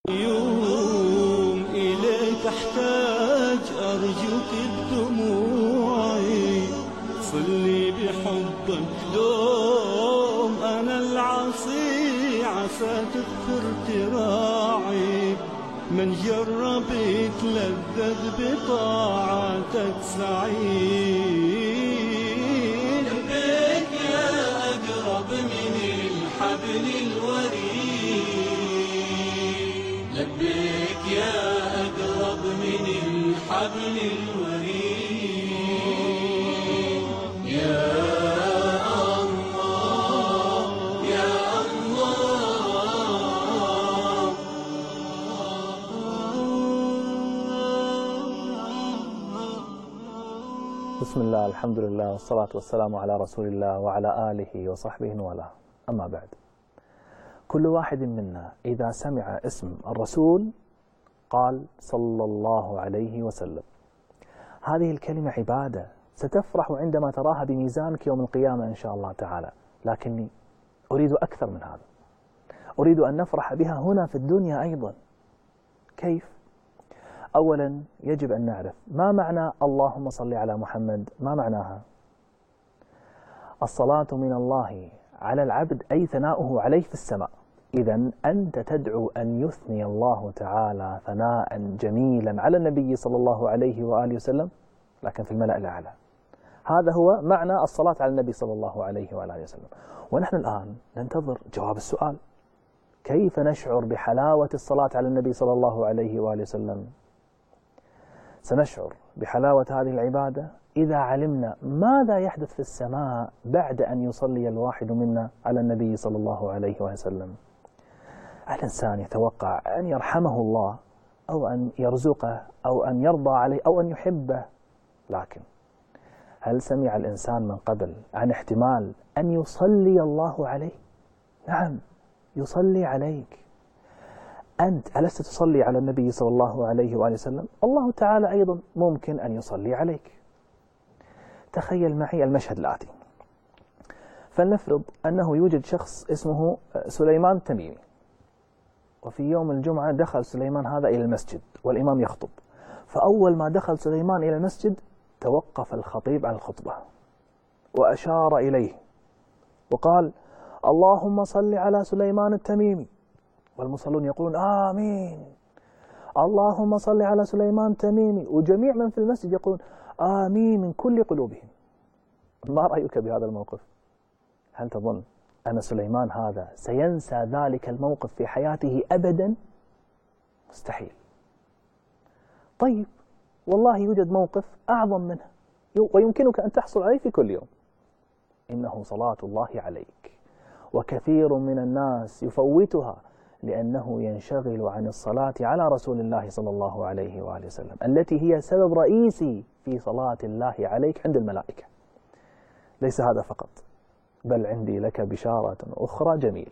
يوم إليك أحتاج أرجوك بدموعي، صلي بحبك دوم أنا العصي، عسى تغفر تراعي. من جرب يتلذذ بطاعتك سعيد. لبيك يا أقرب من الحبل الوريد، لبيك يا أقرب من الحبل الوريد. يا الله يا الله. بسم الله، الحمد لله، والصلاة والسلام على رسول الله وعلى آله وصحبه وله. أما بعد، كل واحد منا إذا سمع اسم الرسول قال صلى الله عليه وسلم. هذه الكلمة عبادة ستفرح عندما تراها بميزانك يوم القيامة إن شاء الله تعالى، لكني أريد أكثر من هذا. أريد أن نفرح بها هنا في الدنيا أيضا. كيف؟ أولا يجب أن نعرف ما معنى اللهم صل على محمد. ما معناها؟ الصلاة من الله على العبد أي ثناؤه عليه في السماء. إذن أنت تدعو أن يثني الله تعالى ثناء جميلا على النبي صلى الله عليه وآله وسلم، لكن في الملأ الأعلى. هذا هو معنى الصلاة على النبي صلى الله عليه وآله وسلم. ونحن الآن ننتظر جواب السؤال: كيف نشعر بحلاوة الصلاة على النبي صلى الله عليه وآله وسلم؟ سنشعر بحلاوة هذه العبادة إذا علمنا ماذا يحدث في السماء بعد أن يصلي الواحد منا على النبي صلى الله عليه وسلم. الإنسان يتوقع أن يرحمه الله أو أن يرزقه أو أن يرضى عليه أو أن يحبه، لكن هل سمع الإنسان من قبل عن احتمال أن يصلي الله عليه؟ نعم، يصلي عليك. أنت ألست تصلي على النبي صلى الله عليه وآله وسلم؟ الله تعالى أيضا ممكن أن يصلي عليك. تخيل معي المشهد الآتي. فلنفرض أنه يوجد شخص اسمه سليمان التميمي، وفي يوم الجمعة دخل سليمان هذا إلى المسجد والإمام يخطب. فأول ما دخل سليمان إلى المسجد توقف الخطيب عن الخطبة وأشار إليه وقال: اللهم صل على سليمان التميمي. والمصلون يقولون آمين، اللهم صل على سليمان التميمي، وجميع من في المسجد يقولون آمين من كل قلوبهم. ما رأيك بهذا الموقف؟ هل تظن أن سليمان هذا سينسى ذلك الموقف في حياته أبدا؟ مستحيل. طيب، والله يوجد موقف أعظم منه ويمكنك أن تحصل عليه في كل يوم، إنه صلاة الله عليك. وكثير من الناس يفوتها لأنه ينشغل عن الصلاة على رسول الله صلى الله عليه وآله وسلم، التي هي سبب رئيسي في صلاة الله عليك عند الملائكة. ليس هذا فقط، بل عندي لك بشارة أخرى جميلة.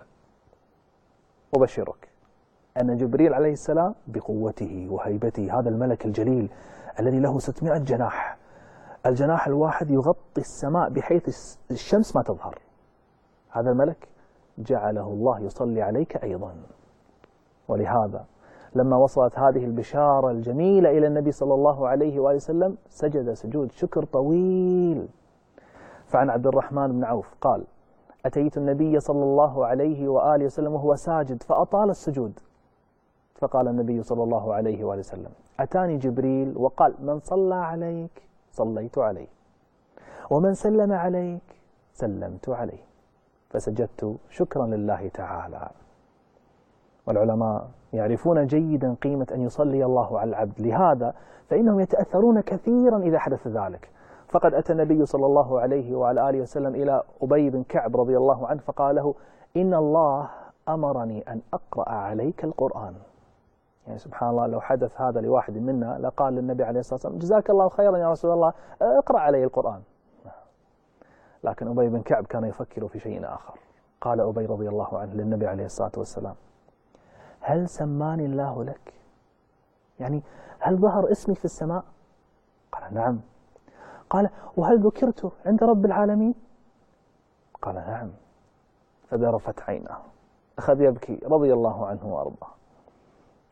أبشرك أن جبريل عليه السلام بقوته وهيبته، هذا الملك الجليل الذي له 600 جناح، الجناح الواحد يغطي السماء بحيث الشمس ما تظهر، هذا الملك جعله الله يصلي عليك أيضا. ولهذا لما وصلت هذه البشارة الجميلة إلى النبي صلى الله عليه وآله وسلم سجد سجود شكر طويل. فعن عبد الرحمن بن عوف قال: أتيت النبي صلى الله عليه وآله وسلم وهو ساجد فأطال السجود، فقال النبي صلى الله عليه وآله وسلم: أتاني جبريل وقال: من صلى عليك صليت عليه، ومن سلم عليك سلمت عليه. فسجدت شكرا لله تعالى. والعلماء يعرفون جيدا قيمة أن يصلي الله على العبد، لهذا فإنهم يتأثرون كثيرا إذا حدث ذلك. فقد أتى النبي صلى الله عليه وعلى آله وسلم إلى أبي بن كعب رضي الله عنه فقال له: إن الله أمرني أن أقرأ عليك القرآن. يعني سبحان الله، لو حدث هذا لواحد منا لقال للنبي عليه الصلاة والسلام: جزاك الله خيرا يا رسول الله، اقرأ علي القرآن. لكن أبي بن كعب كان يفكر في شيء آخر. قال أبي رضي الله عنه للنبي عليه الصلاة والسلام: هل سماني الله لك؟ يعني هل ظهر اسمي في السماء؟ قال: نعم. قال: وهل ذكرت عند رب العالمين؟ قال: نعم. فذرفت عينه، أخذ يبكي رضي الله عنه وأرضاه.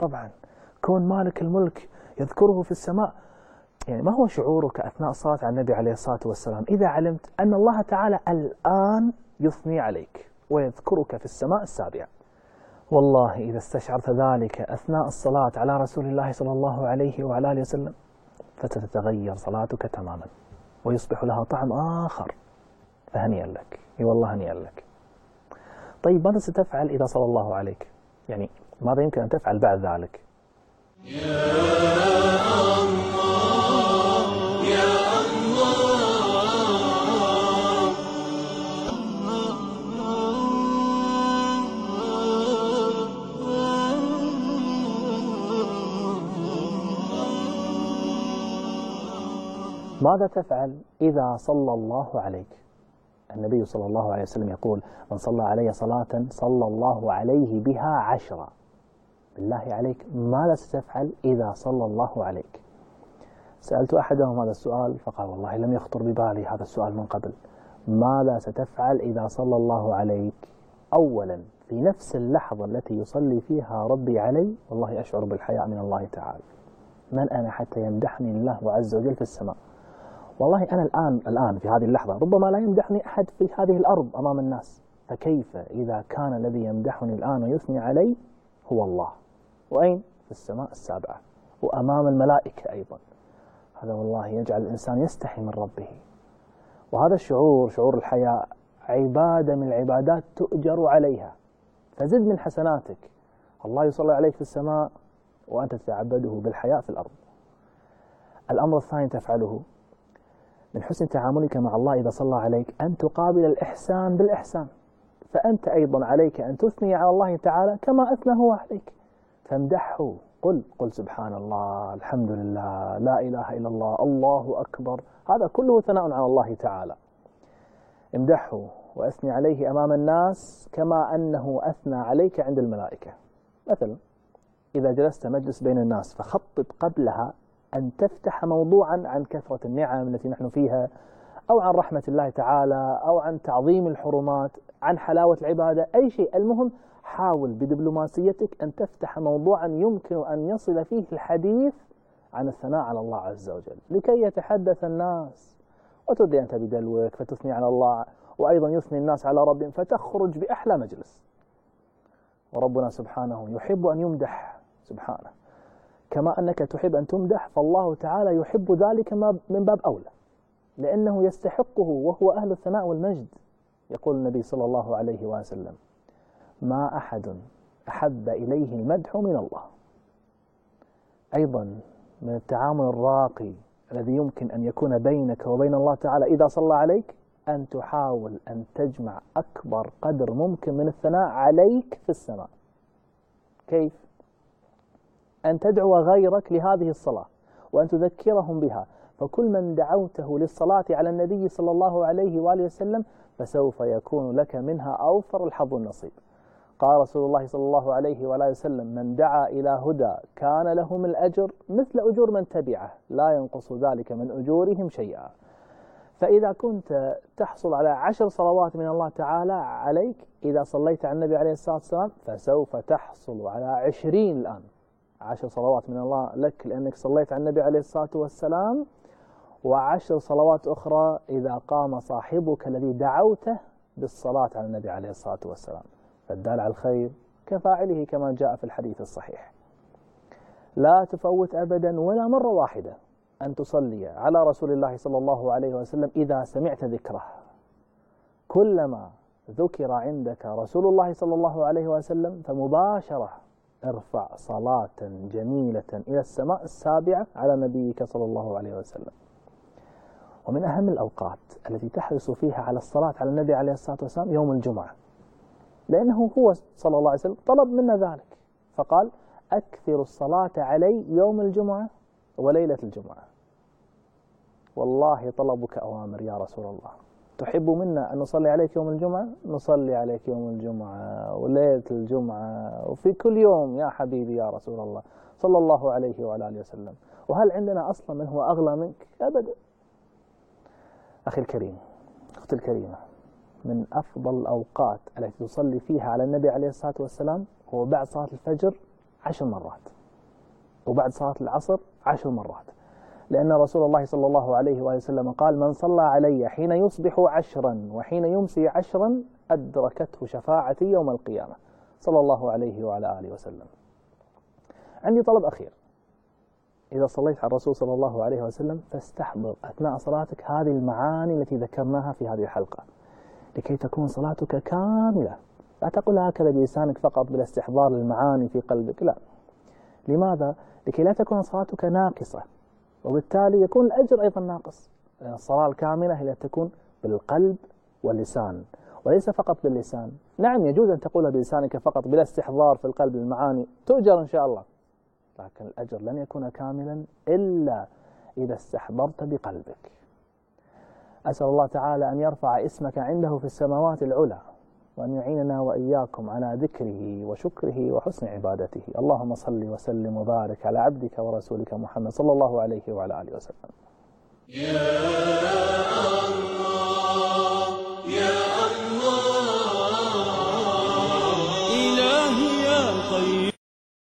طبعا كون مالك الملك يذكره في السماء، يعني ما هو شعورك أثناء الصلاة على النبي عليه الصلاة والسلام إذا علمت أن الله تعالى الآن يثني عليك ويذكرك في السماء السابعة؟ والله إذا استشعرت ذلك أثناء الصلاة على رسول الله صلى الله عليه وعلى آله وسلم فتتغير صلاتك تماما ويصبح لها طعم آخر. فهنيئا لك، اي والله هنيئا لك. طيب ماذا ستفعل إذا صلى الله عليك؟ يعني ماذا يمكن أن تفعل بعد ذلك؟ ماذا تفعل إذا صلى الله عليك؟ النبي صلى الله عليه وسلم يقول: من صلى علي صلاة صلى الله عليه بها 10. بالله عليك ماذا ستفعل إذا صلى الله عليك؟ سألت أحدهم هذا السؤال فقال: والله لم يخطر ببالي هذا السؤال من قبل. ماذا ستفعل إذا صلى الله عليك؟ أولا في نفس اللحظة التي يصلي فيها ربي علي والله أشعر بالحياء من الله تعالى. من أنا حتى يمدحني الله عز وجل في السماء؟ والله أنا الآن في هذه اللحظة ربما لا يمدحني أحد في هذه الأرض أمام الناس، فكيف إذا كان الذي يمدحني الآن ويثني علي هو الله؟ وأين؟ في السماء السابعة وأمام الملائكة أيضا. هذا والله يجعل الإنسان يستحي من ربه. وهذا الشعور، شعور الحياء، عبادة من العبادات تؤجر عليها، فزد من حسناتك. الله يصلي عليك في السماء وأنت تتعبده بالحياء في الأرض. الأمر الثاني تفعله من حسن تعاملك مع الله إذا صلى عليك أن تقابل الإحسان بالإحسان، فأنت أيضا عليك أن تثني على الله تعالى كما أثنى هو عليك، فامدحه. قل سبحان الله، الحمد لله، لا إله إلا الله، الله أكبر، هذا كله ثناء على الله تعالى. امدحه وأثني عليه أمام الناس كما أنه أثنى عليك عند الملائكة. مثلا إذا جلست مجلس بين الناس فخطط قبلها أن تفتح موضوعا عن كثرة النعم التي نحن فيها، أو عن رحمة الله تعالى، أو عن تعظيم الحرمات، عن حلاوة العبادة، أي شيء. المهم حاول بدبلوماسيتك أن تفتح موضوعا يمكن أن يصل فيه الحديث عن الثناء على الله عز وجل لكي يتحدث الناس، وتبدي أنت بدلوك فتثني على الله، وأيضا يثني الناس على ربهم، فتخرج بأحلى مجلس. وربنا سبحانه يحب أن يمدح سبحانه، كما أنك تحب أن تمدح فالله تعالى يحب ذلك من باب أولى، لأنه يستحقه وهو أهل الثناء والمجد. يقول النبي صلى الله عليه وسلم: ما أحد أحب إليه المدح من الله. أيضا من التعامل الراقي الذي يمكن أن يكون بينك وبين الله تعالى إذا صلى عليك أن تحاول أن تجمع أكبر قدر ممكن من الثناء عليك في السماء. كيف؟ أن تدعو غيرك لهذه الصلاة وأن تذكرهم بها، فكل من دعوته للصلاة على النبي صلى الله عليه وآله وسلم فسوف يكون لك منها أوفر الحظ والنصيب. قال رسول الله صلى الله عليه وآله وسلم: من دعا إلى هدى كان له من الأجر مثل أجور من تبعه لا ينقص ذلك من أجورهم شيئا. فإذا كنت تحصل على 10 صلوات من الله تعالى عليك إذا صليت على النبي عليه الصلاة والسلام، فسوف تحصل على 20 الآن، 10 صلوات من الله لك لأنك صليت على النبي عليه الصلاة والسلام، و10 صلوات أخرى إذا قام صاحبك الذي دعوته بالصلاة على النبي عليه الصلاة والسلام. فالدال على الخير كفاعله كما جاء في الحديث الصحيح. لا تفوت أبدا ولا مرة واحدة أن تصلي على رسول الله صلى الله عليه وسلم إذا سمعت ذكره. كلما ذكر عندك رسول الله صلى الله عليه وسلم فمباشرة ارفع صلاة جميلة إلى السماء السابعة على نبيك صلى الله عليه وسلم. ومن أهم الأوقات التي تحرص فيها على الصلاة على النبي عليه الصلاة والسلام يوم الجمعة، لأنه هو صلى الله عليه وسلم طلب منا ذلك، فقال: أكثر الصلاة علي يوم الجمعة وليلة الجمعة. والله طلبك أوامر يا رسول الله. تحب منا أن نصلي عليك يوم الجمعة؟ نصلي عليك يوم الجمعة وليلة الجمعة وفي كل يوم يا حبيبي يا رسول الله صلى الله عليه وعلى آله وسلم. وهل عندنا أصلا من هو أغلى منك؟ أبدا. أخي الكريم، أختي الكريمة، من أفضل الأوقات التي تصلي فيها على النبي عليه الصلاة والسلام هو بعد صلاة الفجر 10 مرات، وبعد صلاة العصر 10 مرات، لأن رسول الله صلى الله عليه وآله وسلم قال: من صلى علي حين يصبح 10 وحين يمسي 10 أدركته شفاعتي يوم القيامة، صلى الله عليه وعلى آله وسلم. عندي طلب أخير: إذا صليت على الرسول صلى الله عليه وسلم فاستحضر أثناء صلاتك هذه المعاني التي ذكرناها في هذه الحلقة، لكي تكون صلاتك كاملة. لا تقل هكذا بلسانك فقط بلا استحضار المعاني في قلبك، لا. لماذا؟ لكي لا تكون صلاتك ناقصة، وبالتالي يكون الأجر أيضا ناقص. الصلاة الكاملة هي تكون بالقلب واللسان، وليس فقط باللسان. نعم، يجوز أن تقولها بلسانك فقط بلا استحضار في القلب المعاني، تؤجر إن شاء الله، لكن الأجر لن يكون كاملا إلا إذا استحضرت بقلبك. أسأل الله تعالى أن يرفع اسمك عنده في السماوات العلى، وأن يعيننا وإياكم على ذكره وشكره وحسن عبادته. اللهم صل وسلم وبارك على عبدك ورسولك محمد صلى الله عليه وعلى آله وسلم.